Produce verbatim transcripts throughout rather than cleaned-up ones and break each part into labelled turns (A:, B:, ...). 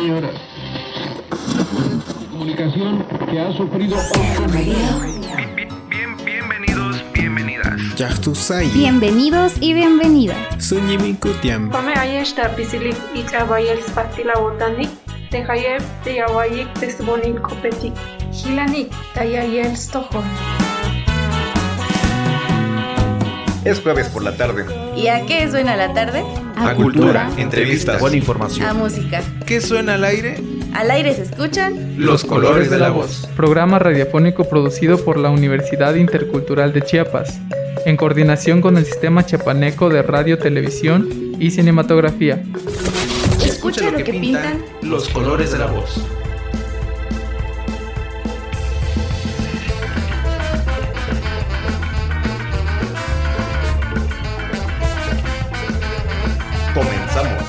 A: señoras. Comunicación que ha sufrido
B: Bien, bienvenidos, bienvenidas.
C: Bienvenidos y bienvenidas.
D: Come ayesta pisilik ichabayel spatila botanik, tehayeb teyawayik tesbonin kopetik, hilanik tayayel stojon.
B: Es jueves por la tarde.
E: ¿Y a qué suena la tarde?
B: A, a cultura, cultura, entrevistas, buena información.
E: A música.
B: ¿Qué suena al aire?
E: Al aire se escuchan
B: Los colores de la voz.
F: Programa radiofónico producido por la Universidad Intercultural de Chiapas, en coordinación con el Sistema Chiapaneco de Radio, Televisión y Cinematografía.
E: Escucha, Escucha lo, lo que, que pintan,
B: pintan los colores de la voz. Comenzamos.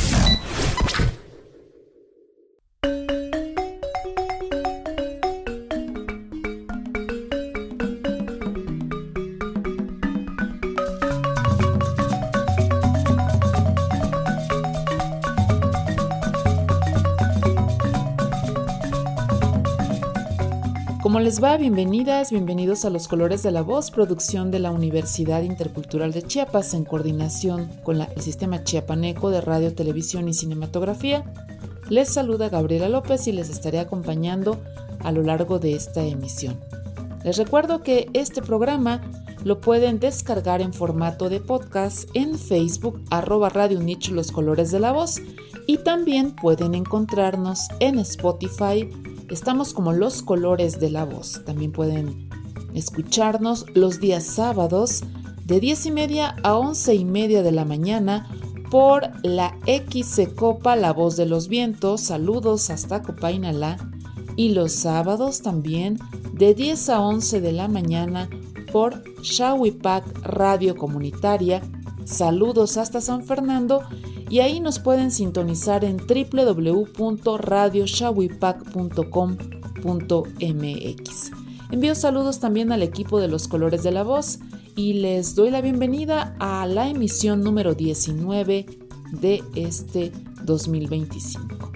G: ¿Cómo les va? Bienvenidas, bienvenidos a Los Colores de la Voz, producción de la Universidad Intercultural de Chiapas en coordinación con la, el Sistema Chiapaneco de Radio, Televisión y Cinematografía. Les saluda Gabriela López y les estaré acompañando a lo largo de esta emisión. Les recuerdo que este programa lo pueden descargar en formato de podcast en Facebook, arroba Radio Nicho Los Colores de la Voz, y también pueden encontrarnos en Spotify. Estamos como Los Colores de la Voz. También pueden escucharnos los días sábados de diez y media a once y media de la mañana por la Xcopa La Voz de los Vientos. Saludos hasta Copainalá. Y los sábados también de diez a once de la mañana por Xahuipac Radio Comunitaria. Saludos hasta San Fernando. Y ahí nos pueden sintonizar en doble u doble u doble u punto radio xahuipac punto com punto m x. Envío saludos también al equipo de Los Colores de la Voz y les doy la bienvenida a la emisión número diecinueve de este dos mil veinticinco.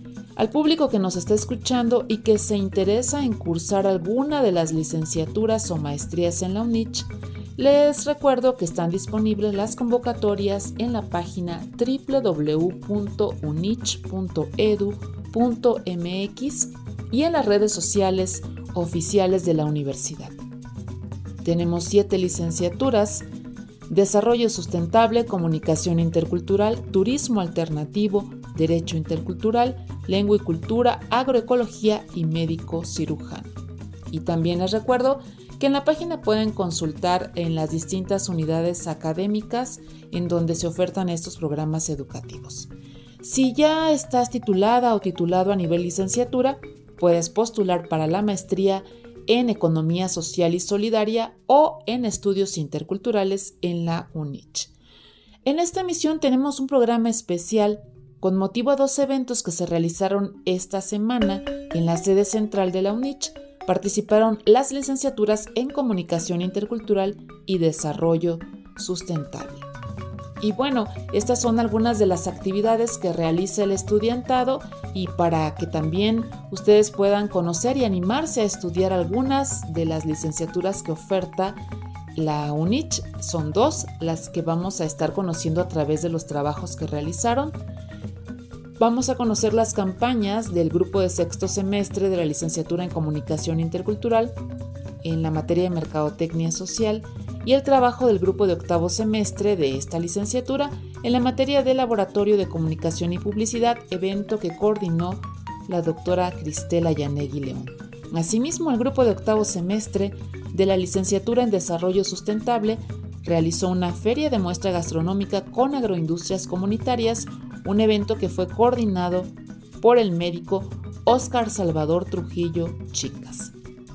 G: Al público que nos está escuchando y que se interesa en cursar alguna de las licenciaturas o maestrías en la UNICH, les recuerdo que están disponibles las convocatorias en la página doble u doble u doble u punto unich punto edu punto m x y en las redes sociales oficiales de la universidad. Tenemos siete licenciaturas: Desarrollo Sustentable, Comunicación Intercultural, Turismo Alternativo, Derecho Intercultural, Lengua y Cultura, Agroecología y Médico Cirujano. Y también les recuerdo que en la página pueden consultar en las distintas unidades académicas en donde se ofertan estos programas educativos. Si ya estás titulada o titulado a nivel licenciatura, puedes postular para la maestría en Economía Social y Solidaria o en Estudios Interculturales en la UNICH. En esta emisión tenemos un programa especial con motivo a dos eventos que se realizaron esta semana en la sede central de la UNICH. Participaron las licenciaturas en Comunicación Intercultural y Desarrollo Sustentable. Y bueno, estas son algunas de las actividades que realiza el estudiantado y para que también ustedes puedan conocer y animarse a estudiar algunas de las licenciaturas que oferta la UNICH. Son dos las que vamos a estar conociendo a través de los trabajos que realizaron. Vamos a conocer las campañas del grupo de sexto semestre de la licenciatura en Comunicación Intercultural en la materia de Mercadotecnia Social y el trabajo del grupo de octavo semestre de esta licenciatura en la materia de Laboratorio de Comunicación y Publicidad, evento que coordinó la doctora Cristela Yanegui León. Asimismo, el grupo de octavo semestre de la licenciatura en Desarrollo Sustentable realizó una feria de muestra gastronómica con agroindustrias comunitarias, un evento que fue coordinado por el médico Óscar Salvador Trujillo Chicas.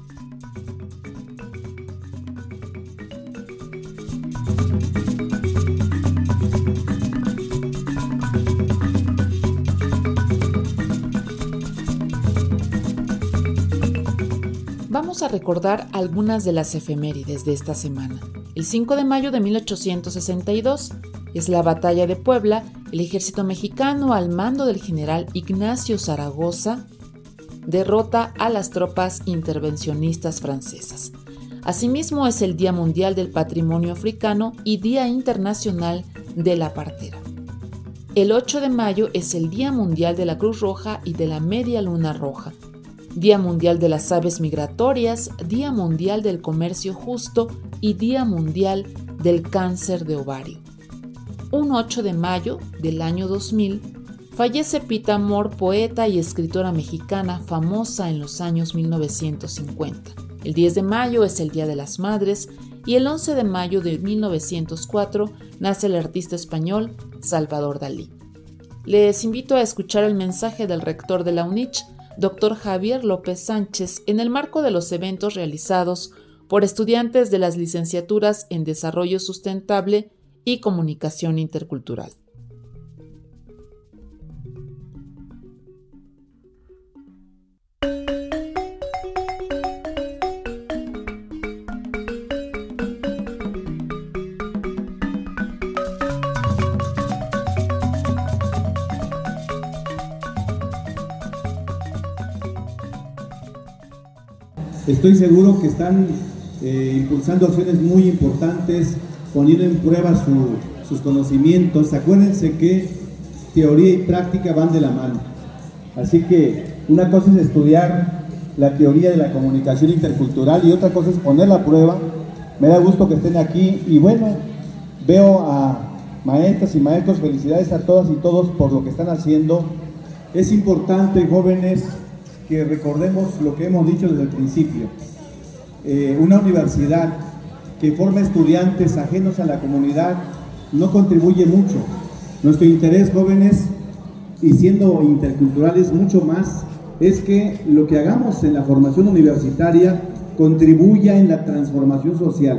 G: Vamos a recordar algunas de las efemérides de esta semana. El cinco de mayo de mil ochocientos sesenta y dos es la Batalla de Puebla, El ejército mexicano, al mando del general Ignacio Zaragoza, derrota a las tropas intervencionistas francesas. Asimismo, es el Día Mundial del Patrimonio Africano y Día Internacional de la Partera. El ocho de mayo es el Día Mundial de la Cruz Roja y de la Media Luna Roja, Día Mundial de las Aves Migratorias, Día Mundial del Comercio Justo y Día Mundial del Cáncer de Ovario. Un ocho de mayo del año dos mil, fallece Pita Amor, poeta y escritora mexicana famosa en los años mil novecientos cincuenta. El diez de mayo es el Día de las Madres y el once de mayo de mil novecientos cuatro nace el artista español Salvador Dalí. Les invito a escuchar el mensaje del rector de la U N I C H, doctor Javier López Sánchez, en el marco de los eventos realizados por estudiantes de las licenciaturas en Desarrollo Sustentable y Comunicación Intercultural.
H: Estoy seguro que están eh, impulsando acciones muy importantes, poniendo en prueba su, sus conocimientos. Acuérdense que teoría y práctica van de la mano. Así que una cosa es estudiar la teoría de la comunicación intercultural y otra cosa es ponerla a prueba. Me da gusto que estén aquí y bueno, veo a maestras y maestros, felicidades a todas y todos por lo que están haciendo. Es importante, jóvenes, que recordemos lo que hemos dicho desde el principio. Eh, una universidad que forma estudiantes ajenos a la comunidad no contribuye mucho. Nuestro interés, jóvenes, y siendo interculturales mucho más, es que lo que hagamos en la formación universitaria contribuya en la transformación social.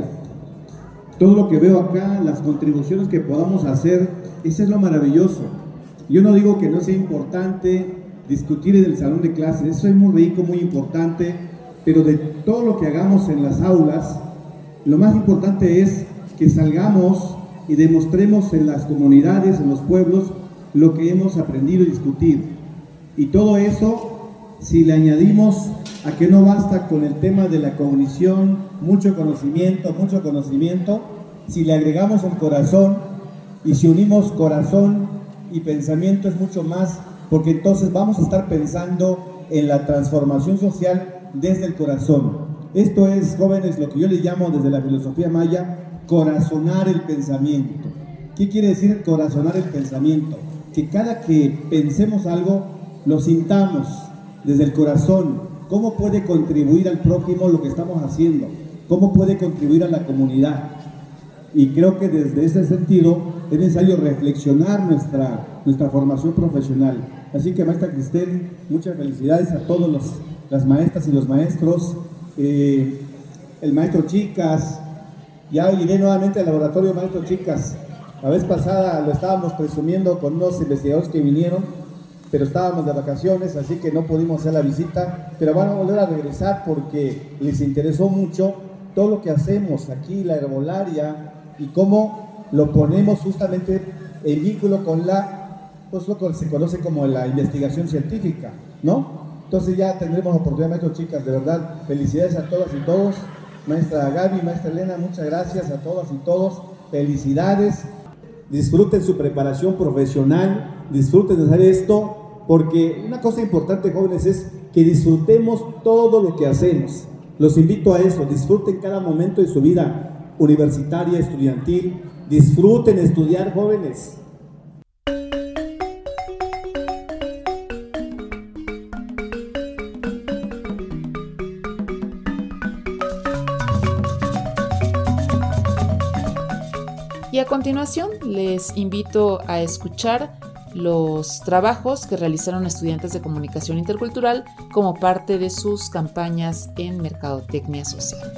H: Todo lo que veo acá, las contribuciones que podamos hacer, eso es lo maravilloso. Yo no digo que no sea importante discutir en el salón de clases, eso es muy rico, muy importante, pero de todo lo que hagamos en las aulas, lo más importante es que salgamos y demostremos en las comunidades, en los pueblos, lo que hemos aprendido y discutir. Y todo eso, si le añadimos a que no basta con el tema de la cognición, mucho conocimiento, mucho conocimiento, si le agregamos el corazón y si unimos corazón y pensamiento es mucho más, porque entonces vamos a estar pensando en la transformación social desde el corazón. Esto es, jóvenes, lo que yo le llamo desde la filosofía maya, corazonar el pensamiento. ¿Qué quiere decir corazonar el pensamiento? Que cada que pensemos algo, lo sintamos desde el corazón. ¿Cómo puede contribuir al prójimo lo que estamos haciendo? ¿Cómo puede contribuir a la comunidad? Y creo que desde ese sentido es necesario reflexionar nuestra, nuestra formación profesional. Así que, maestra Cristel, muchas felicidades a todos los, las maestras y los maestros. Eh, el maestro Chicas, ya iré nuevamente al laboratorio maestro Chicas. La vez pasada lo estábamos presumiendo con unos investigadores que vinieron, pero estábamos de vacaciones, así que no pudimos hacer la visita, pero van a volver a regresar porque les interesó mucho todo lo que hacemos aquí, la herbolaria, y cómo lo ponemos justamente en vínculo con la, pues lo que se conoce como la investigación científica, ¿no? Entonces ya tendremos oportunidad, maestros, chicas, de verdad, felicidades a todas y todos. Maestra Gaby, maestra Elena, muchas gracias a todas y todos, felicidades. Disfruten su preparación profesional, disfruten de hacer esto, porque una cosa importante, jóvenes, es que disfrutemos todo lo que hacemos. Los invito a eso, disfruten cada momento de su vida universitaria, estudiantil, disfruten estudiar, jóvenes.
G: Y a continuación les invito a escuchar los trabajos que realizaron estudiantes de comunicación intercultural como parte de sus campañas en mercadotecnia social.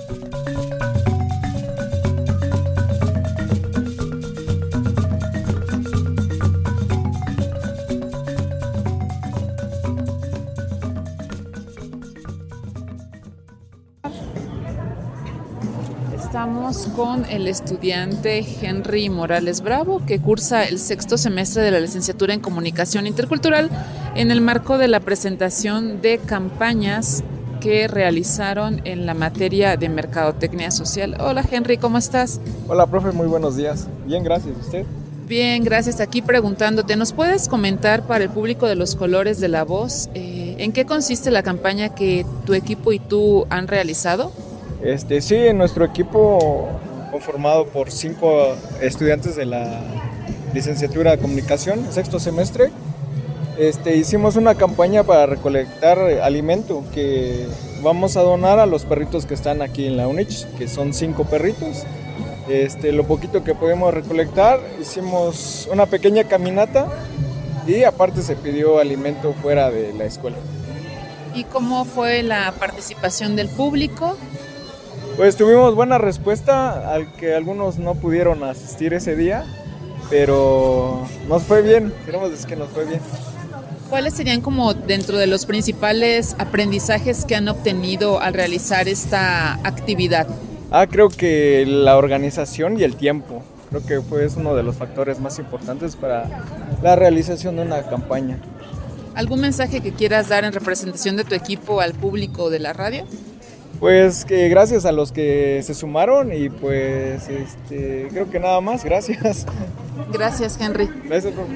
G: estamos con el estudiante Henry Morales Bravo, que cursa el sexto semestre de la licenciatura en Comunicación Intercultural en el marco de la presentación de campañas que realizaron en la materia de Mercadotecnia Social. Hola Henry, ¿cómo estás?
I: Hola profe, muy buenos días. Bien, gracias. ¿Usted?
G: Bien, gracias. Aquí preguntándote, ¿nos puedes comentar para el público de Los Colores de la Voz eh, en qué consiste la campaña que tu equipo y tú han realizado?
I: Este, sí, nuestro equipo conformado por cinco estudiantes de la licenciatura de Comunicación, sexto semestre, este, hicimos una campaña para recolectar alimento que vamos a donar a los perritos que están aquí en la UNICH, que son cinco perritos. Este, lo poquito que pudimos recolectar, hicimos una pequeña caminata y aparte se pidió alimento fuera de la escuela.
G: ¿Y cómo fue la participación del público?
I: Pues tuvimos buena respuesta, al que algunos no pudieron asistir ese día, pero nos fue bien, queremos decir que nos fue bien.
G: ¿Cuáles serían como dentro de los principales aprendizajes que han obtenido al realizar esta actividad?
I: Ah, creo que la organización y el tiempo, creo que fue es uno de los factores más importantes para la realización de una campaña.
G: ¿Algún mensaje que quieras dar en representación de tu equipo al público de la radio?
I: Pues que gracias a los que se sumaron y pues este, creo que nada más, gracias.
G: Gracias, Henry.
I: Gracias, profe.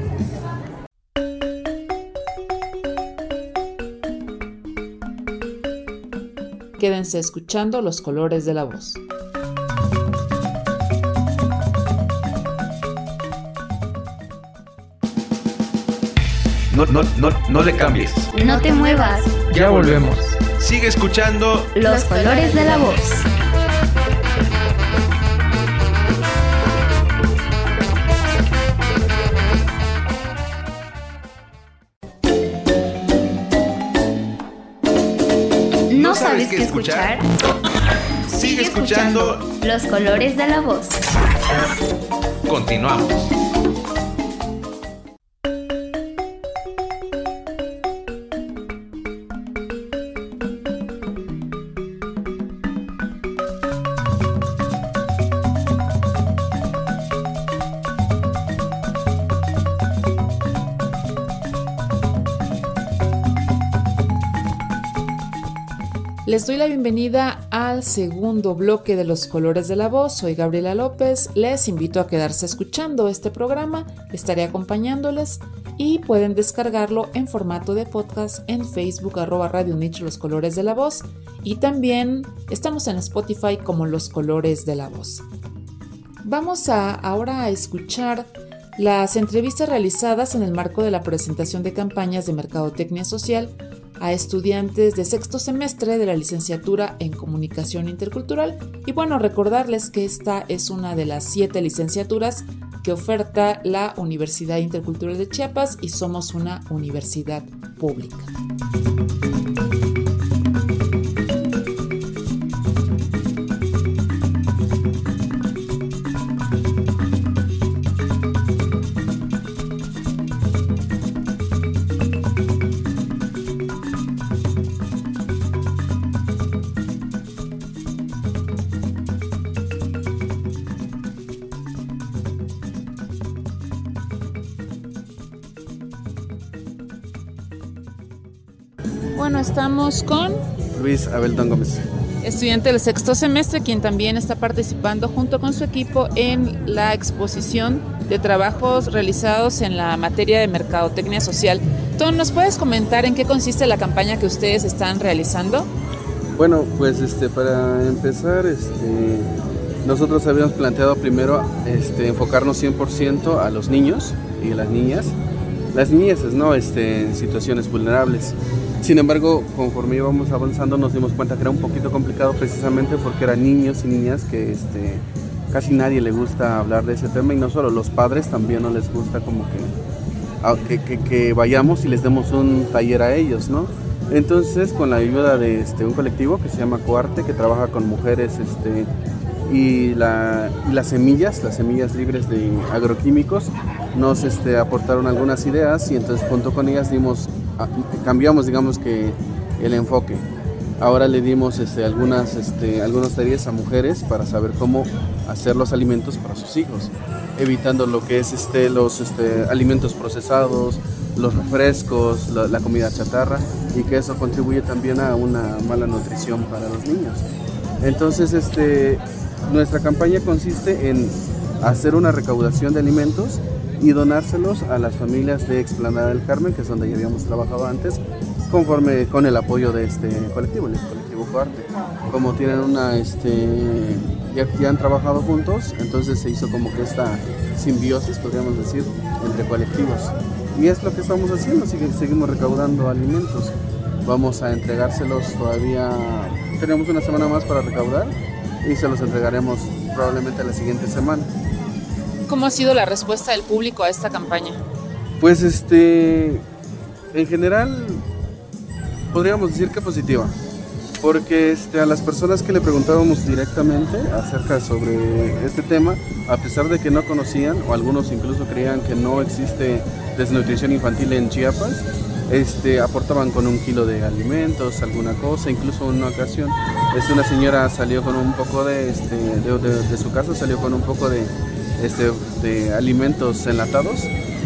G: Quédense escuchando Los Colores de la Voz.
B: No, no, no, no le cambies.
C: No te muevas.
F: Ya volvemos.
B: Sigue escuchando
C: Los Colores de la Voz. ¿No sabes qué escuchar?
B: Sigue escuchando
C: Los Colores de la Voz.
B: Continuamos.
G: Les doy la bienvenida al segundo bloque de Los Colores de la Voz. Soy Gabriela López. Les invito a quedarse escuchando este programa. Estaré acompañándoles y pueden descargarlo en formato de podcast en Facebook, arroba Radio UNICH Los Colores de la Voz. Y también estamos en Spotify como Los Colores de la Voz. Vamos a ahora a escuchar las entrevistas realizadas en el marco de la presentación de campañas de Mercadotecnia Social a estudiantes de sexto semestre de la licenciatura en Comunicación Intercultural. Y bueno, recordarles que esta es una de las siete licenciaturas que oferta la Universidad Intercultural de Chiapas y somos una universidad pública. Bueno, estamos con
J: Luis Abeltón Gómez,
G: estudiante del sexto semestre, quien también está participando junto con su equipo en la exposición de trabajos realizados en la materia de Mercadotecnia Social. Tom, ¿nos puedes comentar en qué consiste la campaña que ustedes están realizando?
J: Bueno, pues este, para empezar, este, nosotros habíamos planteado primero este, enfocarnos cien por ciento a los niños y a las niñas, las niñeces, ¿no? Este, en situaciones vulnerables. Sin embargo, conforme íbamos avanzando nos dimos cuenta que era un poquito complicado precisamente porque eran niños y niñas que este, casi nadie le gusta hablar de ese tema y no solo, los padres también no les gusta como que, que, que, que vayamos y les demos un taller a ellos, ¿no? Entonces, con la ayuda de este, un colectivo que se llama Coarte, que trabaja con mujeres este, y, la, y las semillas, las semillas libres de agroquímicos, nos este, aportaron algunas ideas y entonces junto con ellas dimos, cambiamos digamos que el enfoque. ahora le dimos este, algunas, este, algunas tareas a mujeres para saber cómo hacer los alimentos para sus hijos, evitando lo que es este, los este, alimentos procesados, los refrescos, la, la comida chatarra, y que eso contribuye también a una mala nutrición para los niños. Entonces, este, nuestra campaña consiste en hacer una recaudación de alimentos y donárselos a las familias de Explanada del Carmen, que es donde ya habíamos trabajado antes, conforme con el apoyo de este colectivo, el colectivo Cuarte. Como tienen una, este, ya, ya han trabajado juntos, entonces se hizo como que esta simbiosis, podríamos decir, entre colectivos. Y es lo que estamos haciendo, sigue, seguimos recaudando alimentos. Vamos a entregárselos todavía, tenemos una semana más para recaudar y se los entregaremos probablemente la siguiente semana.
G: ¿Cómo ha sido la respuesta del público a esta campaña?
J: Pues este, en general podríamos decir que positiva, porque este, a las personas que le preguntábamos directamente acerca sobre este tema, a pesar de que no conocían o algunos incluso creían que no existe desnutrición infantil en Chiapas, este, aportaban con un kilo de alimentos, alguna cosa. Incluso en una ocasión este, una señora salió con un poco de, este, de, de, de su casa, salió con un poco de, este, de alimentos enlatados.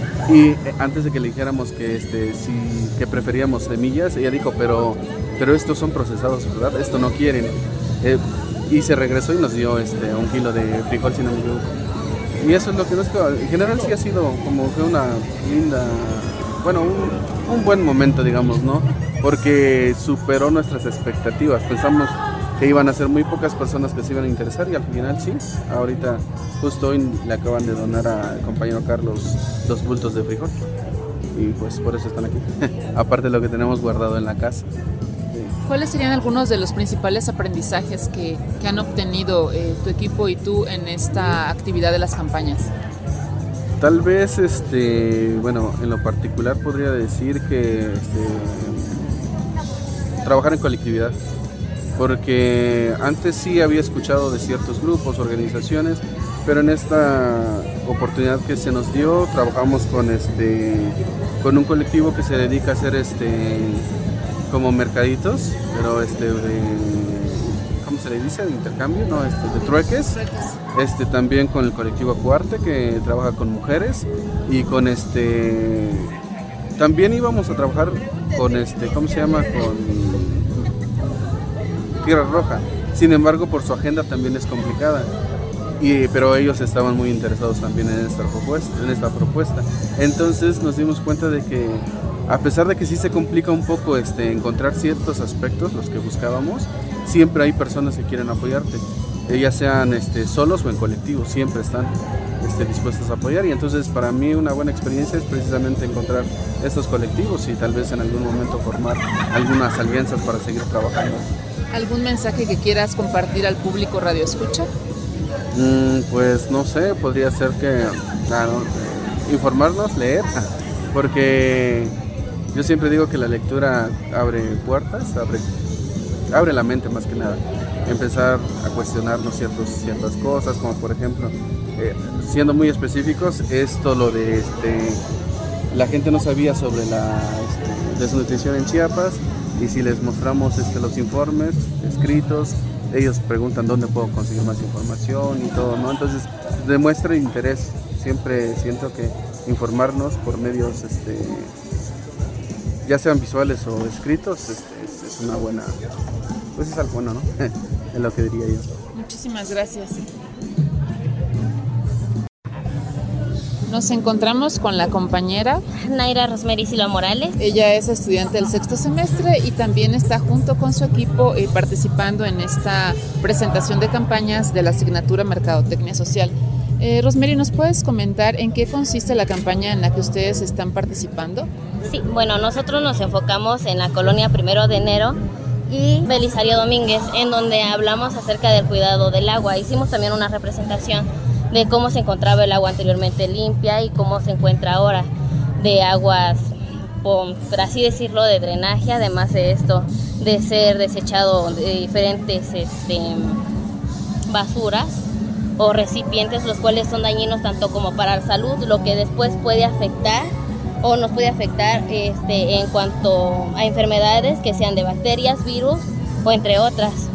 J: Y antes de que le dijéramos que, este, si, que preferíamos semillas, ella dijo, pero, pero estos son procesados, ¿verdad? Esto no quieren. Eh, y se regresó y nos dio este, un kilo de frijol, si no me equivoco. Y eso es lo que nos quedó. En general sí ha sido como que una linda, bueno, un, un buen momento, digamos, ¿no? Porque superó nuestras expectativas. Pensamos que iban a ser muy pocas personas que se iban a interesar y al final sí. Ahorita justo hoy le acaban de donar al compañero Carlos dos bultos de frijol y pues por eso están aquí. Aparte de lo que tenemos guardado en la casa.
G: ¿Cuáles serían algunos de los principales aprendizajes que, que han obtenido eh, tu equipo y tú en esta actividad de las campañas?
J: Tal vez, este, bueno, en lo particular podría decir que este, trabajar en colectividad. Porque antes sí había escuchado de ciertos grupos, organizaciones, pero en esta oportunidad que se nos dio trabajamos con este con un colectivo que se dedica a hacer este como mercaditos, pero este de ¿cómo se le dice? De intercambio, no, este de trueques. Este también con el colectivo Cuarte, que trabaja con mujeres, y con este también íbamos a trabajar con este ¿cómo se llama? con Tierra Roja. Sin embargo, por su agenda también es complicada. Y, pero ellos estaban muy interesados también en esta propuesta, en esta propuesta. Entonces nos dimos cuenta de que a pesar de que sí se complica un poco este, encontrar ciertos aspectos, los que buscábamos, siempre hay personas que quieren apoyarte, ya sean este, solos o en colectivo, siempre están este, dispuestos a apoyar. Y entonces para mí una buena experiencia es precisamente encontrar estos colectivos y tal vez en algún momento formar algunas alianzas para seguir trabajando.
G: ¿Algún mensaje que quieras compartir al público Radio Escucha?
J: Mm, pues no sé, podría ser que ah, no, informarnos, leer, porque yo siempre digo que la lectura abre puertas, abre, abre la mente más que nada. Empezar a cuestionarnos ciertos, ciertas cosas, como por ejemplo, eh, siendo muy específicos, esto lo de este, la gente no sabía sobre la este, desnutrición en Chiapas. Y si les mostramos este, los informes escritos, ellos preguntan dónde puedo conseguir más información y todo, ¿no? Entonces demuestra interés. Siempre siento que informarnos por medios, este, ya sean visuales o escritos, este, es, es una buena, pues es algo bueno, ¿no? Es lo que diría yo.
G: Muchísimas gracias. Nos encontramos con la compañera
K: Naira Rosemary Silva Morales.
G: Ella es estudiante del sexto semestre y también está junto con su equipo eh, participando en esta presentación de campañas de la asignatura Mercadotecnia Social. Eh, Rosemary, ¿nos puedes comentar en qué consiste la campaña en la que ustedes están participando?
K: Sí, bueno, nosotros nos enfocamos en la colonia Primero de Enero y Belisario Domínguez, en donde hablamos acerca del cuidado del agua. Hicimos también una representación de cómo se encontraba el agua anteriormente limpia y cómo se encuentra ahora, de aguas, por así decirlo, de drenaje, además de esto, de ser desechado de diferentes este, basuras o recipientes, los cuales son dañinos tanto como para la salud, lo que después puede afectar o nos puede afectar este, en cuanto a enfermedades que sean de bacterias, virus o entre otras.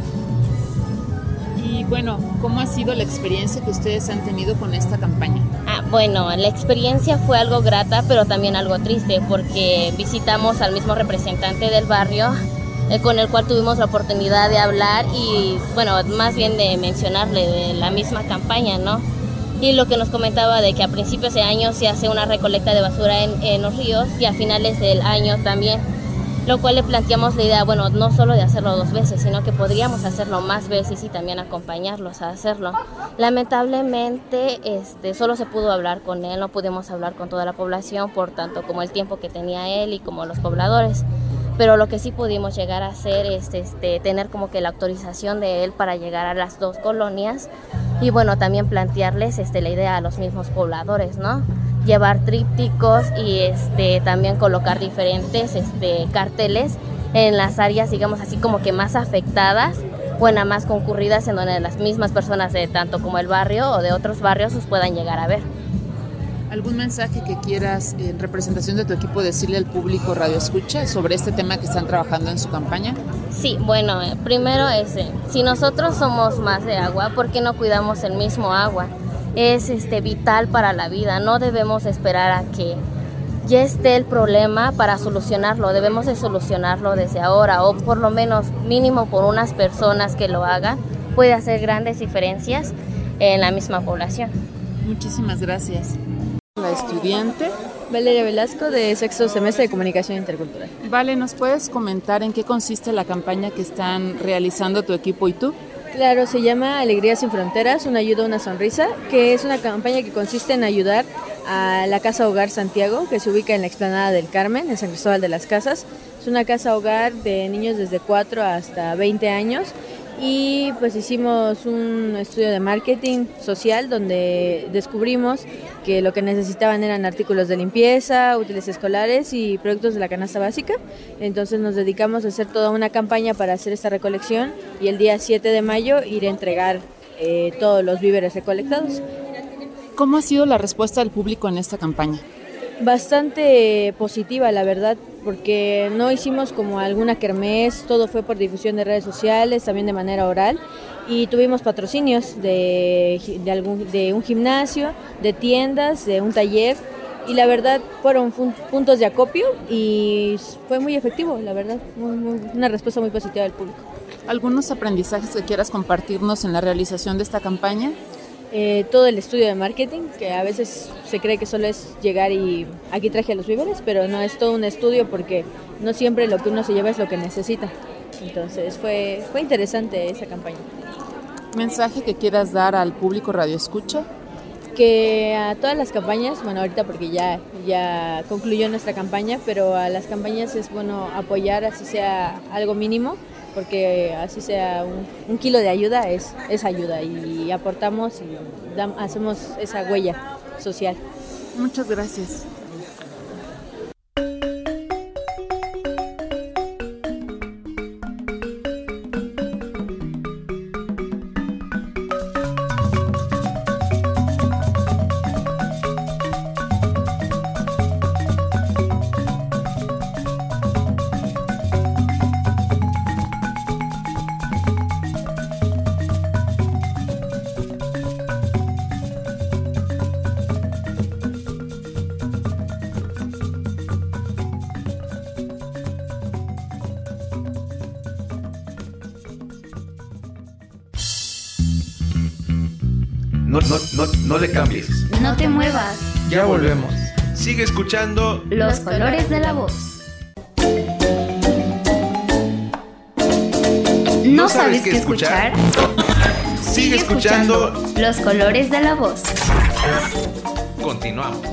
G: Y bueno, ¿cómo ha sido la experiencia que ustedes han tenido con esta campaña?
K: Ah, bueno, la experiencia fue algo grata, pero también algo triste, porque visitamos al mismo representante del barrio, eh, con el cual tuvimos la oportunidad de hablar y, bueno, más bien de mencionarle de la misma campaña, ¿no? Y lo que nos comentaba de que a principios de año se hace una recolecta de basura en, en los ríos y a finales del año también, lo cual le planteamos la idea, bueno, no solo de hacerlo dos veces, sino que podríamos hacerlo más veces y también acompañarlos a hacerlo. Lamentablemente, este, solo se pudo hablar con él, no pudimos hablar con toda la población, por tanto como el tiempo que tenía él y como los pobladores. Pero lo que sí pudimos llegar a hacer es este, tener como que la autorización de él para llegar a las dos colonias y bueno, también plantearles este, la idea a los mismos pobladores, ¿no? Llevar trípticos y este, también colocar diferentes este, carteles en las áreas, digamos así como que más afectadas o en las más concurridas, en donde las mismas personas de tanto como el barrio o de otros barrios los puedan llegar a ver.
G: ¿Algún mensaje que quieras en representación de tu equipo decirle al público Radio Escucha sobre este tema que están trabajando en su campaña?
K: Sí, bueno, primero ese, si nosotros somos más de agua, ¿por qué no cuidamos el mismo agua? Es este, vital para la vida, no debemos esperar a que ya esté el problema para solucionarlo, debemos de solucionarlo desde ahora o por lo menos mínimo por unas personas que lo hagan, puede hacer grandes diferencias en la misma población.
G: Muchísimas gracias. La estudiante
L: Valeria Velasco, de sexto semestre de Comunicación Intercultural.
G: Vale, ¿nos puedes comentar en qué consiste la campaña que están realizando tu equipo y tú?
L: Claro, se llama Alegría sin Fronteras, una ayuda, una sonrisa, que es una campaña que consiste en ayudar a la Casa Hogar Santiago, que se ubica en la explanada del Carmen, en San Cristóbal de las Casas. Es una casa hogar de niños desde cuatro hasta veinte años y pues hicimos un estudio de marketing social donde descubrimos que lo que necesitaban eran artículos de limpieza, útiles escolares y productos de la canasta básica. Entonces nos dedicamos a hacer toda una campaña para hacer esta recolección y el día siete de mayo ir a entregar eh, todos los víveres recolectados.
G: ¿Cómo ha sido la respuesta del público en esta campaña?
L: Bastante positiva, la verdad, porque no hicimos como alguna kermés, todo fue por difusión de redes sociales, también de manera oral, y tuvimos patrocinios de, de, algún, de un gimnasio, de tiendas, de un taller, y la verdad fueron puntos de acopio y fue muy efectivo, la verdad, muy, muy, una respuesta muy positiva del público.
G: ¿Algunos aprendizajes que quieras compartirnos en la realización de esta campaña?
L: Eh, todo el estudio de marketing, que a veces se cree que solo es llegar y aquí traje los víveres, pero no, es todo un estudio porque no siempre lo que uno se lleva es lo que necesita. Entonces fue, fue interesante esa campaña.
G: ¿Mensaje que quieras dar al público Radio Escucha?
L: Que a todas las campañas, bueno ahorita porque ya, ya concluyó nuestra campaña, pero a las campañas es bueno apoyar, así sea algo mínimo, porque así sea un, un kilo de ayuda es, es ayuda y aportamos y dam, hacemos esa huella social.
G: Muchas gracias.
B: No, no, no, no le cambies.
C: No te muevas.
F: Ya volvemos.
B: Sigue escuchando
C: Los colores de la voz. ¿No sabes qué escuchar?
B: Sigue escuchando
C: Los colores de la voz.
B: Continuamos.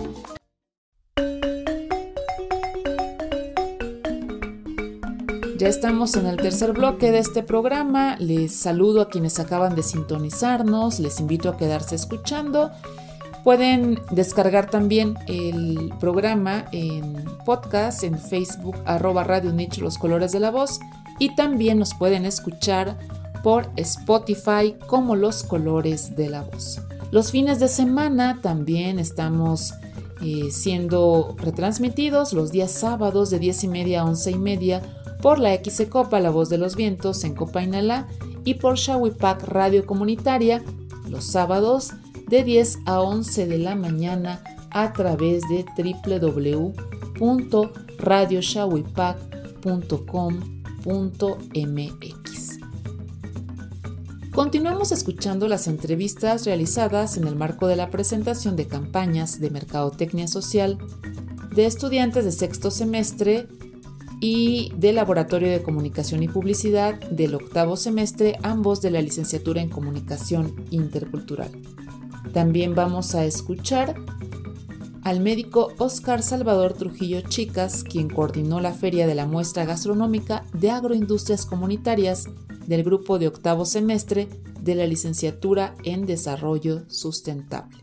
G: Ya estamos en el tercer bloque de este programa. Les saludo a quienes acaban de sintonizarnos. Les invito a quedarse escuchando. Pueden descargar también el programa en podcast, en Facebook, arroba Radio Nicho Los Colores de la Voz. Y también nos pueden escuchar por Spotify como Los Colores de la Voz. Los fines de semana también estamos eh, siendo retransmitidos los días sábados de diez y media a once y media por la X E Copa La Voz de los Vientos en Copainalá y por Shawipac Radio Comunitaria los sábados de diez a once de la mañana a través de doble u doble u doble u punto radio shawipac punto com punto m x. Continuamos escuchando las entrevistas realizadas en el marco de la presentación de campañas de mercadotecnia social de estudiantes de sexto semestre y de Laboratorio de Comunicación y Publicidad del octavo semestre, ambos de la licenciatura en Comunicación Intercultural. También vamos a escuchar al médico Óscar Salvador Trujillo Chicas, quien coordinó la feria de la muestra gastronómica de agroindustrias comunitarias del grupo de octavo semestre de la licenciatura en Desarrollo Sustentable.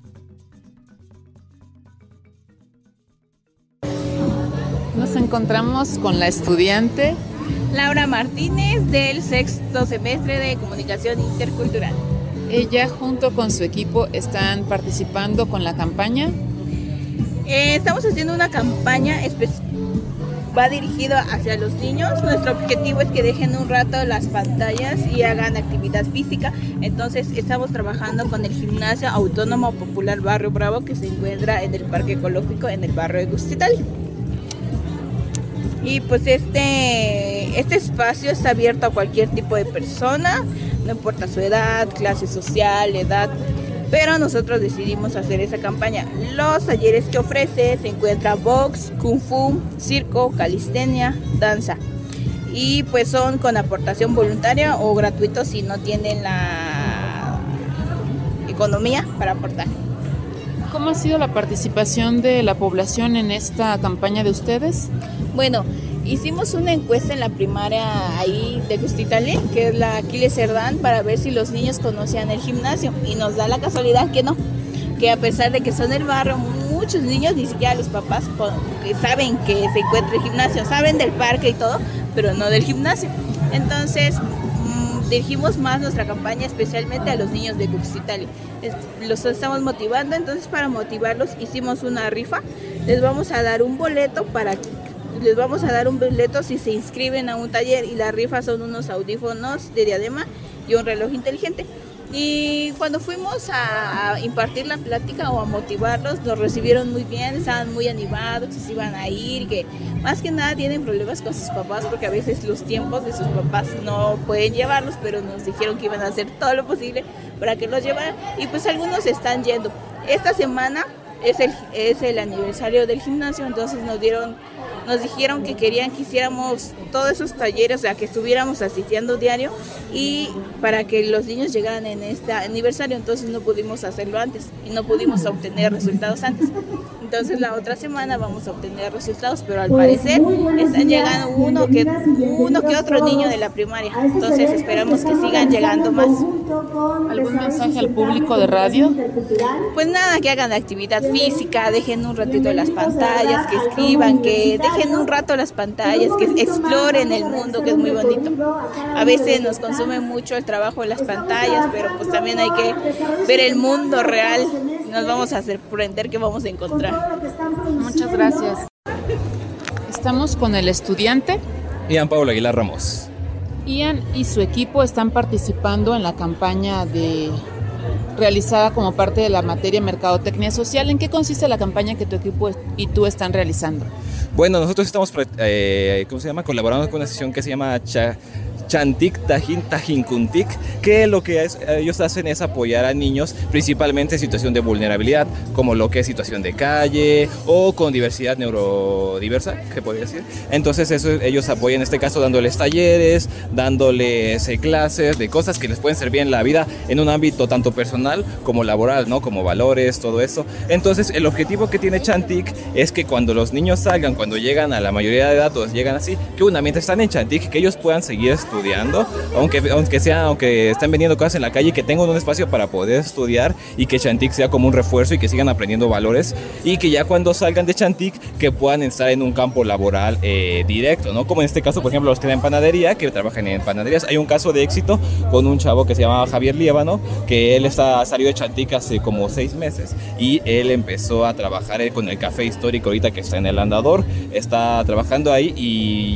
G: Nos encontramos con la estudiante
M: Laura Martínez del sexto semestre de Comunicación Intercultural.
G: Ella junto con su equipo están participando con la campaña.
M: Eh, estamos haciendo una campaña específica, va dirigido hacia los niños. Nuestro objetivo es que dejen un rato las pantallas y hagan actividad física. Entonces estamos trabajando con el Gimnasio Autónomo Popular Barrio Bravo, que se encuentra en el Parque Ecológico en el barrio de Gustital. Y pues este, este espacio está abierto a cualquier tipo de persona, no importa su edad, clase social, edad, pero nosotros decidimos hacer esa campaña. Los talleres que ofrece se encuentra box, kung fu, circo, calistenia, danza. Y pues son con aportación voluntaria o gratuito si no tienen la economía para aportar.
G: ¿Cómo ha sido la participación de la población en esta campaña de ustedes?
M: Bueno, hicimos una encuesta en la primaria ahí de Custitale, que es la Aquiles Cerdán, para ver si los niños conocían el gimnasio, y nos da la casualidad que no, que a pesar de que son del barrio, muchos niños, ni siquiera los papás, que saben que se encuentra el gimnasio, saben del parque y todo, pero no del gimnasio. Entonces mmm, dirigimos más nuestra campaña especialmente a los niños de Custitale. Los estamos motivando, entonces para motivarlos hicimos una rifa. Les vamos a dar un boleto para les vamos a dar un boleto si se inscriben a un taller, y la rifa son unos audífonos de diadema y un reloj inteligente. Y cuando fuimos a, a impartir la plática o a motivarlos, nos recibieron muy bien, estaban muy animados, que se iban a ir, que más que nada tienen problemas con sus papás porque a veces los tiempos de sus papás no pueden llevarlos, pero nos dijeron que iban a hacer todo lo posible para que los llevaran, y pues algunos están yendo. Esta semana es el, es el aniversario del gimnasio, entonces nos dieron Nos dijeron que querían que hiciéramos todos esos talleres, o sea, que estuviéramos asistiendo diario, y para que los niños llegaran en este aniversario. Entonces no pudimos hacerlo antes y no pudimos obtener resultados antes. Entonces la otra semana vamos a obtener resultados, pero al parecer están llegando uno que, uno que otro niño de la primaria. Entonces esperamos que sigan llegando más.
G: ¿Algún mensaje al público de radio?
M: Pues nada, que hagan actividad física, dejen un ratito las pantallas, que escriban, que dejen un rato las pantallas, que exploren el mundo, que es muy bonito. A veces nos consume mucho el trabajo de las pantallas, pero pues también hay que ver el mundo real. Nos vamos a sorprender qué vamos a encontrar.
G: Muchas gracias. Estamos con el estudiante
N: Ian Pablo Aguilar Ramos.
G: Ian y su equipo están participando en la campaña de realizada como parte de la materia Mercadotecnia Social. ¿En qué consiste la campaña que tu equipo y tú están realizando?
N: Bueno, nosotros estamos eh, ¿cómo se llama? colaborando con una sesión que se llama Cha Chantic Tajin Tajinkuntik, que lo que es, ellos hacen es apoyar a niños principalmente en situación de vulnerabilidad, como lo que es situación de calle o con diversidad neurodiversa, que podría decir. Entonces eso, ellos apoyan en este caso dándoles talleres, dándoles eh, clases de cosas que les pueden servir en la vida en un ámbito tanto personal como laboral, ¿no? Como valores, todo eso. Entonces el objetivo que tiene Chantic es que cuando los niños salgan, cuando llegan a la mayoría de edad, o llegan así, que una mientras están en Chantic, que ellos puedan seguir estudiando estudiando, aunque, aunque sea, aunque estén vendiendo cosas en la calle, que tengan un espacio para poder estudiar, y que Chantic sea como un refuerzo y que sigan aprendiendo valores, y que ya cuando salgan de Chantic que puedan estar en un campo laboral eh, directo, ¿no? Como en este caso, por ejemplo, los que en panadería, que trabajan en panaderías. Hay un caso de éxito con un chavo que se llama Javier Líbano, que él está salió de Chantic hace como seis meses y él empezó a trabajar con el café histórico ahorita que está en el Andador, está trabajando ahí y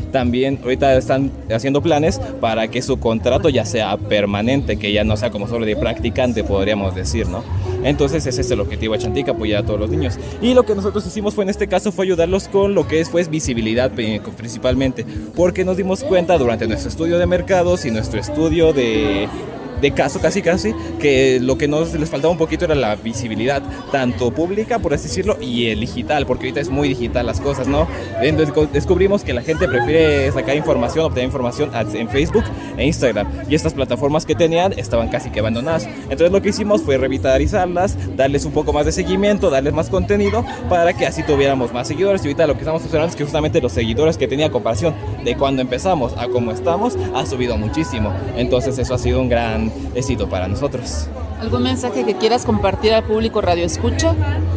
N: también ahorita están haciendo planes para que su contrato ya sea permanente, que ya no sea como solo de practicante, podríamos decir, ¿no? Entonces ese es el objetivo de Chantic, apoyar a todos los niños. Y lo que nosotros hicimos fue en este caso fue ayudarlos con lo que es pues visibilidad principalmente, porque nos dimos cuenta durante nuestro estudio de mercados y nuestro estudio de... de caso casi casi que lo que nos les faltaba un poquito era la visibilidad tanto pública, por así decirlo, y el digital, porque ahorita es muy digital las cosas, ¿no? Entonces descubrimos que la gente prefiere sacar información, obtener información en Facebook e Instagram, y estas plataformas que tenían estaban casi que abandonadas. Entonces lo que hicimos fue revitalizarlas, darles un poco más de seguimiento, darles más contenido para que así tuviéramos más seguidores. Y ahorita lo que estamos observando es que justamente los seguidores que tenía comparación de cuando empezamos a como estamos ha subido muchísimo. Entonces eso ha sido un gran éxito para nosotros.
G: ¿Algún mensaje que quieras compartir al público Radio Escucha?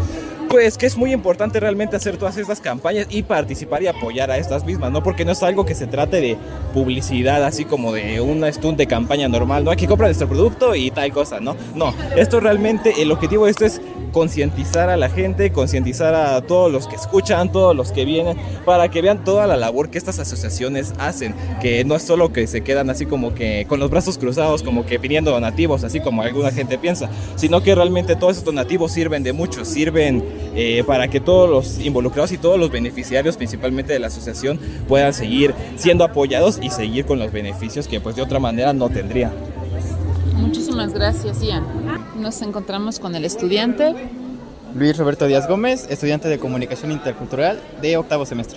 N: Pues que es muy importante realmente hacer todas estas campañas y participar y apoyar a estas mismas, ¿no? Porque no es algo que se trate de publicidad, así como de una stunt de campaña normal, ¿no? Aquí compra nuestro producto y tal cosa, ¿no? No, esto realmente, el objetivo de esto es concientizar a la gente, concientizar a todos los que escuchan, todos los que vienen, para que vean toda la labor que estas asociaciones hacen, que no es solo que se quedan así como que con los brazos cruzados, como que pidiendo donativos, así como alguna gente piensa, sino que realmente todos esos donativos sirven de mucho, sirven eh, para que todos los involucrados y todos los beneficiarios, principalmente de la asociación, puedan seguir siendo apoyados y seguir con los beneficios que pues de otra manera no tendría.
G: Muchísimas gracias, Ian. Nos encontramos con el estudiante
O: Luis Roberto Díaz Gómez, estudiante de Comunicación Intercultural de octavo semestre.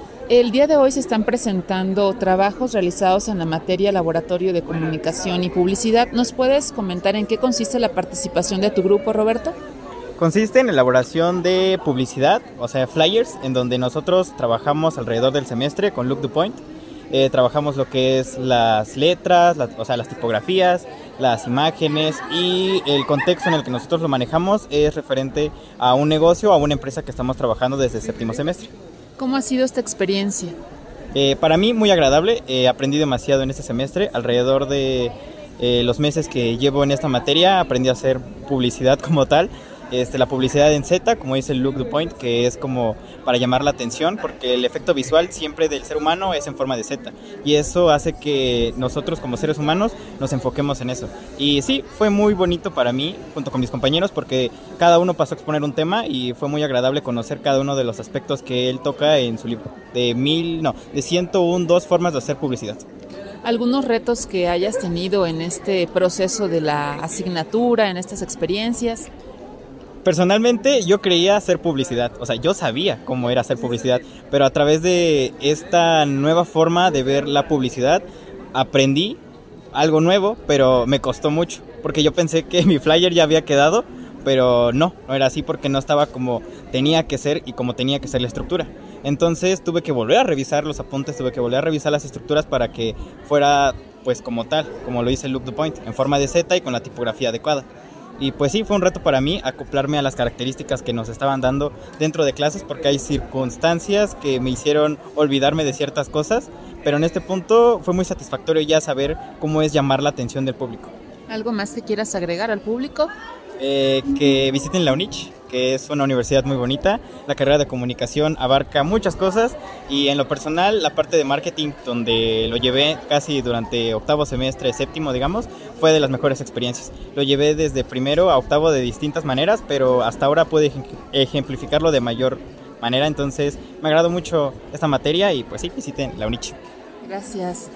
G: El día de hoy se están presentando trabajos realizados en la materia Laboratorio de Comunicación y Publicidad. ¿Nos puedes comentar en qué consiste la participación de tu grupo, Roberto?
O: Consiste en elaboración de publicidad, o sea, flyers, en donde nosotros trabajamos alrededor del semestre con Look the Point. Eh, trabajamos lo que es las letras, las, o sea, las tipografías, las imágenes, y el contexto en el que nosotros lo manejamos es referente a un negocio o a una empresa que estamos trabajando desde el séptimo semestre.
G: ¿Cómo ha sido esta experiencia?
O: Eh, para mí muy agradable, eh, aprendí demasiado en este semestre, alrededor de eh, los meses que llevo en esta materia aprendí a hacer publicidad como tal. Este, la publicidad en Z, como dice el Look the Point, que es como para llamar la atención, porque el efecto visual siempre del ser humano es en forma de Z, y eso hace que nosotros como seres humanos nos enfoquemos en eso. Y sí, fue muy bonito para mí, junto con mis compañeros, porque cada uno pasó a exponer un tema y fue muy agradable conocer cada uno de los aspectos que él toca en su libro, de mil, no, de ciento uno, dos formas de hacer publicidad.
G: ¿Algunos retos que hayas tenido en este proceso de la asignatura, en estas experiencias?
O: Personalmente yo creía hacer publicidad, o sea, yo sabía cómo era hacer publicidad, pero a través de esta nueva forma de ver la publicidad aprendí algo nuevo, pero me costó mucho, porque yo pensé que mi flyer ya había quedado, pero no, no era así, porque no estaba como tenía que ser y como tenía que ser la estructura. Entonces tuve que volver a revisar los apuntes, tuve que volver a revisar las estructuras para que fuera pues como tal, como lo dice Look the Point, en forma de Z y con la tipografía adecuada. Y pues sí, fue un reto para mí acoplarme a las características que nos estaban dando dentro de clases, porque hay circunstancias que me hicieron olvidarme de ciertas cosas, pero en este punto fue muy satisfactorio ya saber cómo es llamar la atención del público.
G: ¿Algo más que quieras agregar al público?
O: Eh, que visiten la UNICH, que es una universidad muy bonita. La carrera de comunicación abarca muchas cosas, y en lo personal la parte de marketing, donde lo llevé casi durante octavo semestre, séptimo digamos, fue de las mejores experiencias. Lo llevé desde primero a octavo de distintas maneras, pero hasta ahora pude ejemplificarlo de mayor manera. Entonces me agradó mucho esta materia y pues sí, visiten la UNICH.
G: Gracias.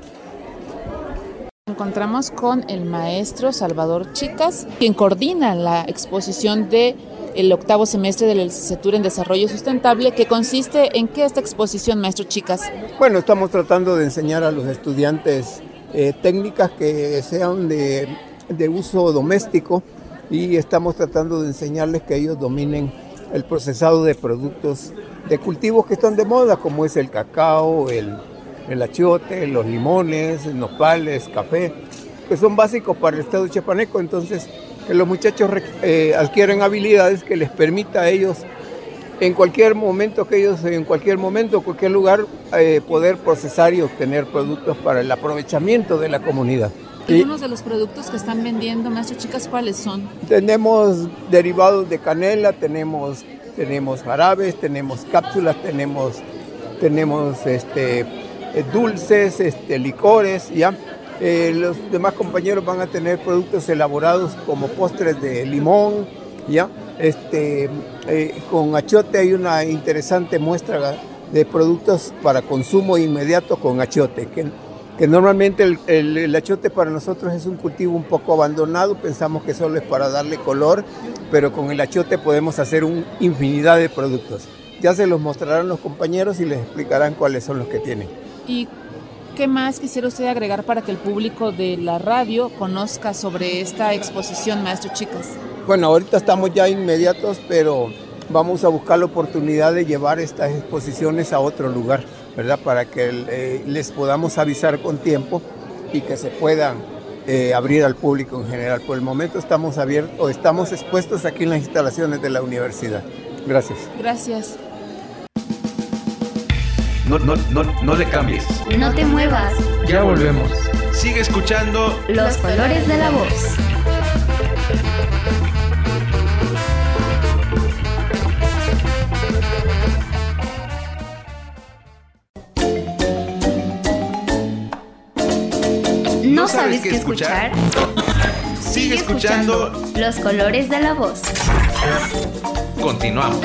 G: Nos encontramos con el maestro Salvador Chicas, quien coordina la exposición de el octavo semestre de la licenciatura en Desarrollo Sustentable, que consiste en ¿qué esta exposición, maestro Chicas?
P: Bueno, estamos tratando de enseñar a los estudiantes eh, técnicas que sean de, de uso doméstico, y estamos tratando de enseñarles que ellos dominen el procesado de productos de cultivos que están de moda, como es el cacao, el el achiote, los limones, nopales, café, que son básicos para el estado chiapaneco. Entonces, que los muchachos eh, adquieren habilidades que les permita a ellos, en cualquier momento, que ellos en cualquier momento, cualquier lugar, eh, poder procesar y obtener productos para el aprovechamiento de la comunidad.
G: Algunos de los productos que están vendiendo, maestro Chicas, ¿cuáles son?
P: Tenemos derivados de canela, tenemos, tenemos jarabes, tenemos cápsulas, tenemos, tenemos este eh, dulces, este, licores, ¿ya? Eh, los demás compañeros van a tener productos elaborados como postres de limón, ¿ya? Este, eh, con achiote hay una interesante muestra de productos para consumo inmediato con achiote, que, que normalmente el, el, el achiote para nosotros es un cultivo un poco abandonado, pensamos que solo es para darle color, pero con el achiote podemos hacer una infinidad de productos. Ya se los mostrarán los compañeros y les explicarán cuáles son los que tienen.
G: ¿Y qué más quisiera usted agregar para que el público de la radio conozca sobre esta exposición, maestro Chicas?
P: Bueno, ahorita estamos ya inmediatos, pero vamos a buscar la oportunidad de llevar estas exposiciones a otro lugar, ¿verdad? Para que eh, les podamos avisar con tiempo y que se puedan eh, abrir al público en general. Por el momento estamos abiertos, o estamos expuestos aquí en las instalaciones de la universidad. Gracias.
G: Gracias.
B: No, no, no, no le cambies.
C: No te muevas.
F: Ya volvemos.
B: Sigue escuchando
C: Los colores de la voz. ¿No sabes qué escuchar?
B: Sigue escuchando
C: Los colores de la voz.
B: Continuamos.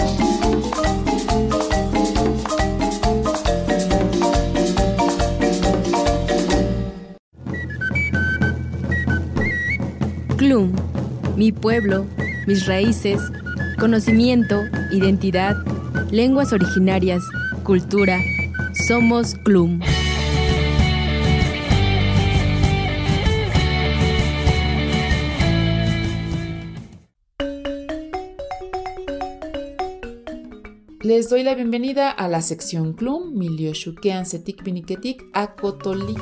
Q: CLUM, mi pueblo, mis raíces, conocimiento, identidad, lenguas originarias, cultura. Somos CLUM.
G: Les doy la bienvenida a la sección CLUM, Milioxuquean Setik Biniketik Acotolik.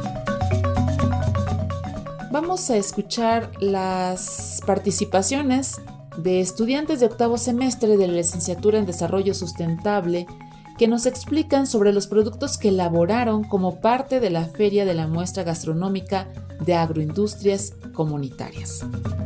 G: Vamos a escuchar las participaciones de estudiantes de octavo semestre de la licenciatura en Desarrollo Sustentable que nos explican sobre los productos que elaboraron como parte de la Feria de la Muestra Gastronómica de Agroindustrias Comunitarias.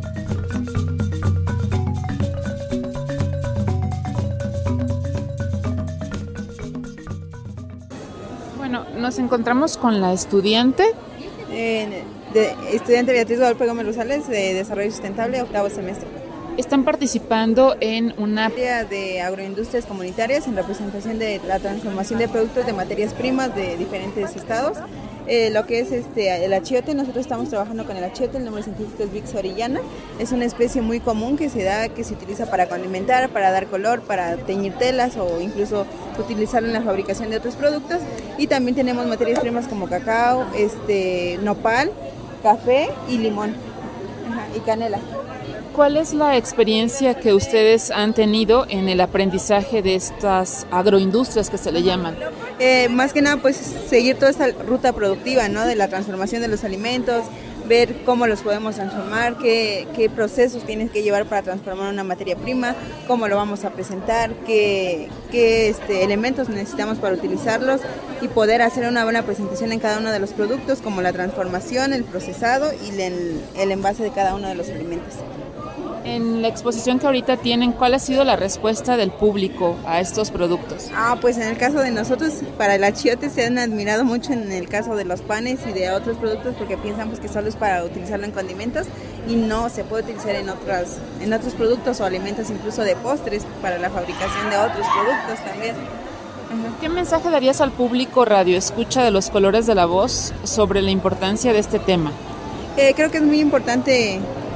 G: Bueno, nos encontramos con la estudiante.
R: Eh, de, estudiante Beatriz Guadalupe Gómez Rosales, de Desarrollo Sustentable, octavo semestre.
G: Están participando en una
R: feria de agroindustrias comunitarias en representación de la transformación de productos de materias primas de diferentes estados. Eh, lo que es este el achiote, nosotros estamos trabajando con el achiote, el nombre científico es Vix orellana. Es una especie muy común que se da, que se utiliza para condimentar, para dar color, para teñir telas o incluso utilizarlo en la fabricación de otros productos. Y también tenemos materias primas como cacao, este nopal, café y limón. Ajá, y canela.
G: ¿Cuál es la experiencia que ustedes han tenido en el aprendizaje de estas agroindustrias que se le llaman?
R: Eh, más que nada, pues seguir toda esta ruta productiva, ¿no? De la transformación de los alimentos, ver cómo los podemos transformar, qué, qué procesos tienes que llevar para transformar una materia prima, cómo lo vamos a presentar, qué, qué este, elementos necesitamos para utilizarlos y poder hacer una buena presentación en cada uno de los productos, como la transformación, el procesado y el, el envase de cada uno de los alimentos.
G: En la exposición que ahorita tienen, ¿cuál ha sido la respuesta del público a estos productos?
R: Ah, pues en el caso de nosotros, para el achiote se han admirado mucho en el caso de los panes y de otros productos porque piensan pues, que solo es para utilizarlo en condimentos y no se puede utilizar en, otras, en otros productos o alimentos, incluso de postres, para la fabricación de otros productos también.
G: Ajá. ¿Qué mensaje darías al público radio escucha de los colores de la voz sobre la importancia de este tema?
R: Eh, creo que es muy importante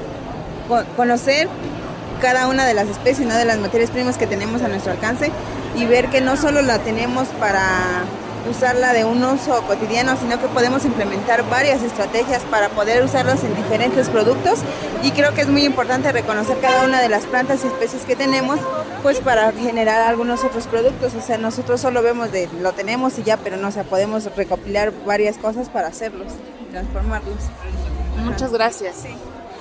R: conocer cada una de las especies, ¿no? De las materias primas que tenemos a nuestro alcance y ver que no solo la tenemos para usarla de un uso cotidiano, sino que podemos implementar varias estrategias para poder usarlos en diferentes productos y creo que es muy importante reconocer cada una de las plantas y especies que tenemos pues para generar algunos otros productos, o sea, nosotros solo vemos de lo tenemos y ya, pero no, o sea, podemos recopilar varias cosas para hacerlos y transformarlos.
G: Muchas gracias. Sí.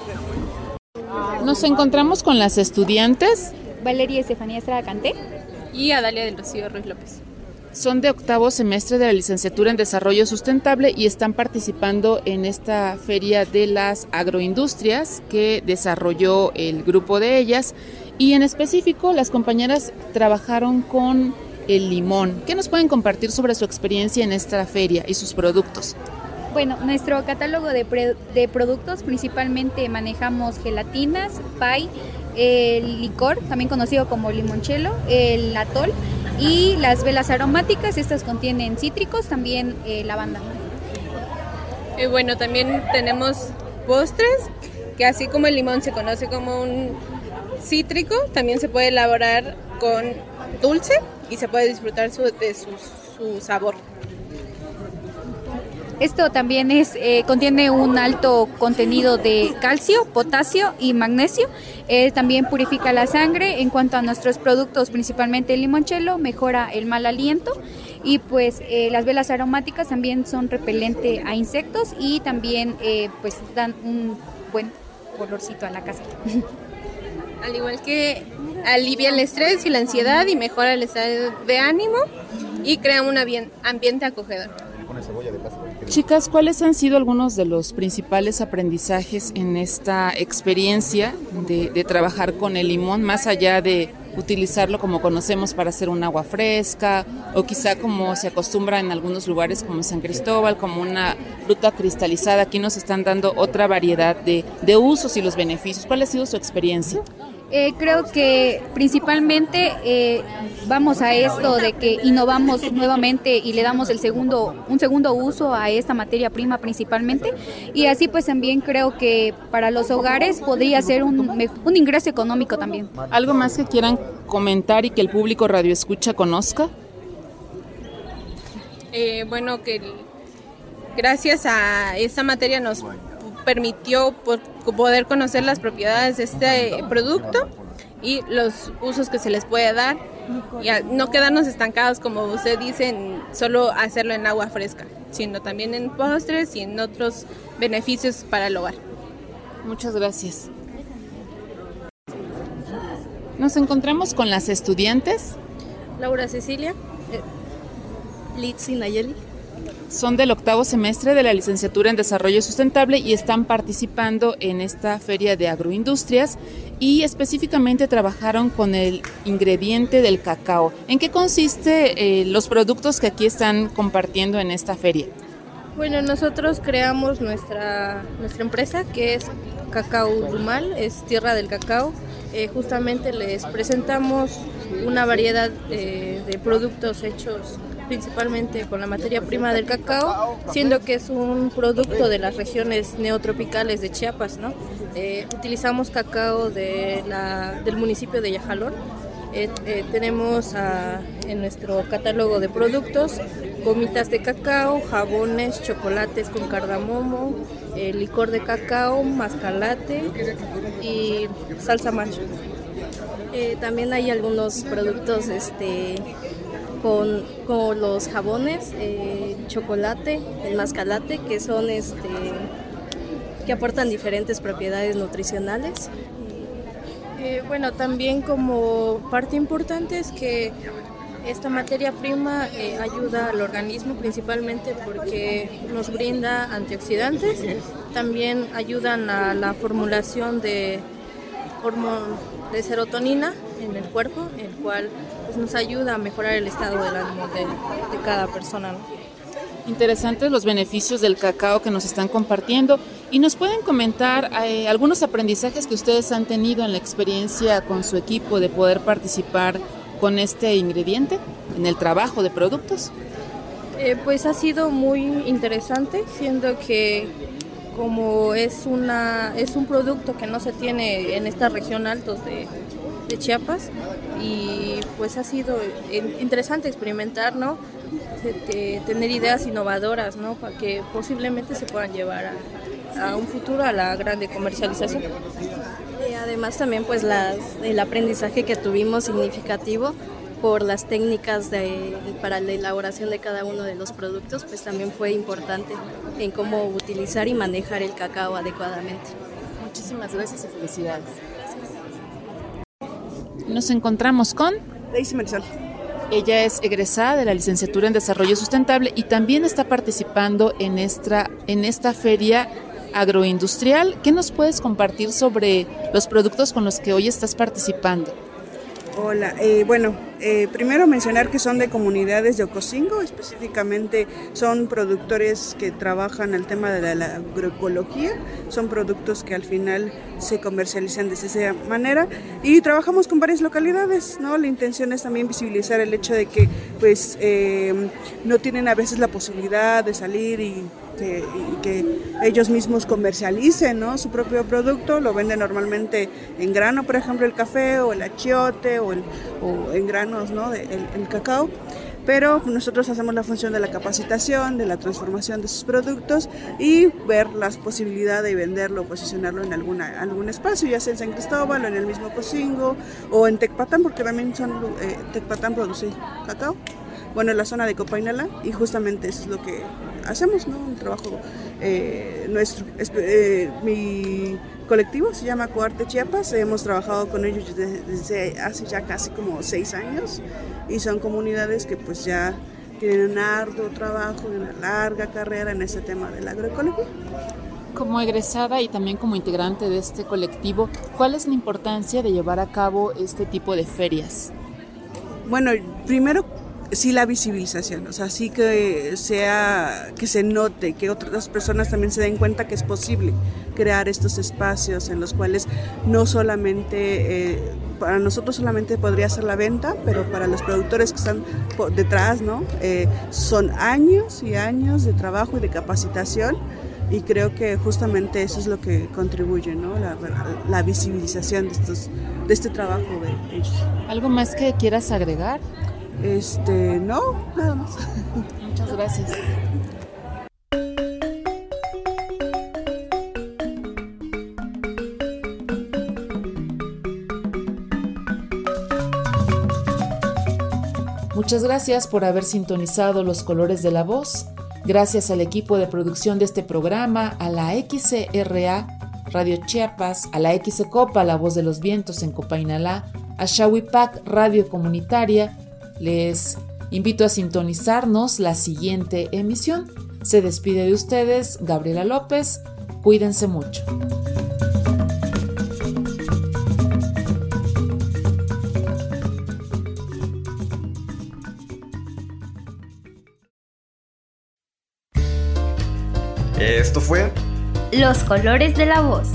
G: Nos encontramos con las estudiantes
S: Valeria Estefanía Estrada Canté
T: y Adalia del Rocío Ruiz López.
G: Son de octavo semestre de la licenciatura en Desarrollo Sustentable y están participando en esta feria de las agroindustrias que desarrolló el grupo de ellas y en específico las compañeras trabajaron con el limón. ¿Qué nos pueden compartir sobre su experiencia en esta feria y sus productos?
S: Bueno, nuestro catálogo de, pre- de productos principalmente manejamos gelatinas, pay, el licor, también conocido como limoncello, el atol y las velas aromáticas. Estas contienen cítricos, también eh, lavanda.
T: Eh, bueno, también tenemos postres, que así como el limón se conoce como un cítrico, también se puede elaborar con dulce y se puede disfrutar su, de su, su sabor.
S: Esto también es, eh, contiene un alto contenido de calcio, potasio y magnesio. Eh, también purifica la sangre. En cuanto a nuestros productos, principalmente el limoncello, mejora el mal aliento. Y pues eh, las velas aromáticas también son repelente a insectos y también eh, pues dan un buen olorcito a la casa.
T: Al igual que alivia el estrés y la ansiedad y mejora el estado de ánimo y crea un ambiente acogedor.
G: Chicas, ¿cuáles han sido algunos de los principales aprendizajes en esta experiencia de, de trabajar con el limón, más allá de utilizarlo como conocemos para hacer un agua fresca o quizá como se acostumbra en algunos lugares como en San Cristóbal, como una fruta cristalizada? Aquí nos están dando otra variedad de, de usos y los beneficios. ¿Cuál ha sido su experiencia?
S: Eh, creo que principalmente eh, vamos a esto de que innovamos nuevamente y le damos el segundo, un segundo uso a esta materia prima principalmente, y así pues también creo que para los hogares podría ser un, un ingreso económico también.
G: ¿Algo más que quieran comentar y que el público Radio Escucha conozca?
T: Eh, bueno, que gracias a esta materia nos permitió poder conocer las propiedades de este producto y los usos que se les puede dar y no quedarnos estancados, como usted dice, en solo hacerlo en agua fresca, sino también en postres y en otros beneficios para el hogar.
G: Muchas gracias. Nos encontramos con las estudiantes.
U: Laura Cecilia, eh, Litsi Nayeli.
G: Son del octavo semestre de la licenciatura en Desarrollo Sustentable y están participando en esta feria de agroindustrias y específicamente trabajaron con el ingrediente del cacao. ¿En qué consiste eh, los productos que aquí están compartiendo en esta feria?
U: Bueno, nosotros creamos nuestra, nuestra empresa, que es Cacao Rumal, es tierra del cacao. Eh, justamente les presentamos una variedad eh, de productos hechos principalmente con la materia prima del cacao, siendo que es un producto de las regiones neotropicales de Chiapas, ¿no? Eh, utilizamos cacao de la, del municipio de Yajalón. Eh, eh, tenemos a, en nuestro catálogo de productos gomitas de cacao, jabones, chocolates con cardamomo, eh, licor de cacao, mascalate y salsa macho. Eh, también hay algunos productos este Con, con los jabones, eh, chocolate, el mascalate, que son este que aportan diferentes propiedades nutricionales. Eh, bueno, también como parte importante es que esta materia prima eh, ayuda al organismo principalmente porque nos brinda antioxidantes, también ayudan a la formulación de hormona de serotonina en el cuerpo, el cual pues, nos ayuda a mejorar el estado del ánimo de, de cada persona, ¿no?
G: Interesantes los beneficios del cacao que nos están compartiendo, y nos pueden comentar eh, algunos aprendizajes que ustedes han tenido en la experiencia con su equipo de poder participar con este ingrediente en el trabajo de productos.
U: Eh, pues ha sido muy interesante, siendo que como es una es un producto que no se tiene en esta región altos de, de Chiapas, y pues ha sido interesante experimentar, ¿no? De tener ideas innovadoras, ¿no? Para que posiblemente se puedan llevar a, a un futuro a la grande comercialización.
V: Y además también pues las, el aprendizaje que tuvimos significativo por las técnicas de, para la elaboración de cada uno de los productos, pues también fue importante en cómo utilizar y manejar el cacao adecuadamente.
G: Muchísimas gracias y felicidades. Nos encontramos con
W: Daisy Marisol.
G: Ella es egresada de la licenciatura en Desarrollo Sustentable y también está participando en esta, en esta feria agroindustrial. ¿Qué nos puedes compartir sobre los productos con los que hoy estás participando?
W: Hola, eh, bueno,
A: eh, primero mencionar que son de comunidades de Ocosingo, específicamente son productores que trabajan el tema de la, la agroecología, son productos que al final se comercializan de esa manera y trabajamos con varias localidades, ¿no? La intención es también visibilizar el hecho de que pues eh, no tienen a veces la posibilidad de salir y Que, y que ellos mismos comercialicen, ¿no?, su propio producto. Lo venden normalmente en grano, por ejemplo el café o el achiote o, el, o en granos, ¿no?, de, el, el cacao, pero nosotros hacemos la función de la capacitación, de la transformación de sus productos y ver las posibilidades de venderlo, posicionarlo en alguna, algún espacio, ya sea en San Cristóbal o en el mismo Ocosingo o en Tecpatán, porque también son, eh, Tecpatán produce cacao, bueno, en la zona de Copainalá, y justamente eso es lo que hacemos, ¿no? Un trabajo eh, nuestro. Es, eh, mi colectivo se llama Coarte Chiapas, hemos trabajado con ellos desde, desde hace ya casi como seis años y son comunidades que pues ya tienen un arduo trabajo y una larga carrera en este tema de la agroecología.
G: Como egresada y también como integrante de este colectivo, ¿cuál es la importancia de llevar a cabo este tipo de ferias?
A: Bueno, primero sí la visibilización, o sea, sí que sea, que se note, que otras personas también se den cuenta que es posible crear estos espacios en los cuales no solamente, eh, para nosotros solamente podría ser la venta, pero para los productores que están por detrás, ¿no? Eh, son años y años de trabajo y de capacitación y creo que justamente eso es lo que contribuye, ¿no? La, la visibilización de, estos, de este trabajo de ellos.
G: ¿Algo más que quieras agregar?
A: Este, no, nada más.
G: Muchas gracias. Muchas gracias por haber sintonizado Los Colores de la Voz. Gracias al equipo de producción de este programa, a la X C R A Radio Chiapas, a la X C Copa La Voz de los Vientos en Copainalá, a Xahuipac Radio Comunitaria. Les invito a sintonizarnos la siguiente emisión. Se despide de ustedes Gabriela López. Cuídense mucho.
B: Esto fue
C: Los Colores de la Voz.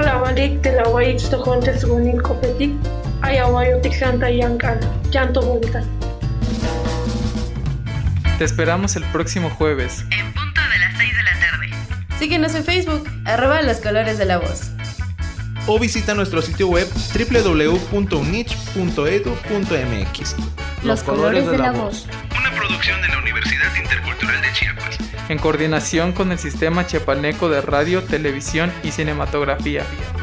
F: Te esperamos el próximo jueves.
E: En punto de las seis de la tarde. Síguenos en Facebook, arroba Los Colores de la Voz.
D: O visita nuestro sitio web doble u doble u doble u punto u n i c h punto e d u punto m x.
C: Los Colores de la Voz.
D: Una producción de la Universidad Intercultural de Chiapas.
F: En coordinación con el Sistema Chiapaneco de Radio, Televisión y Cinematografía.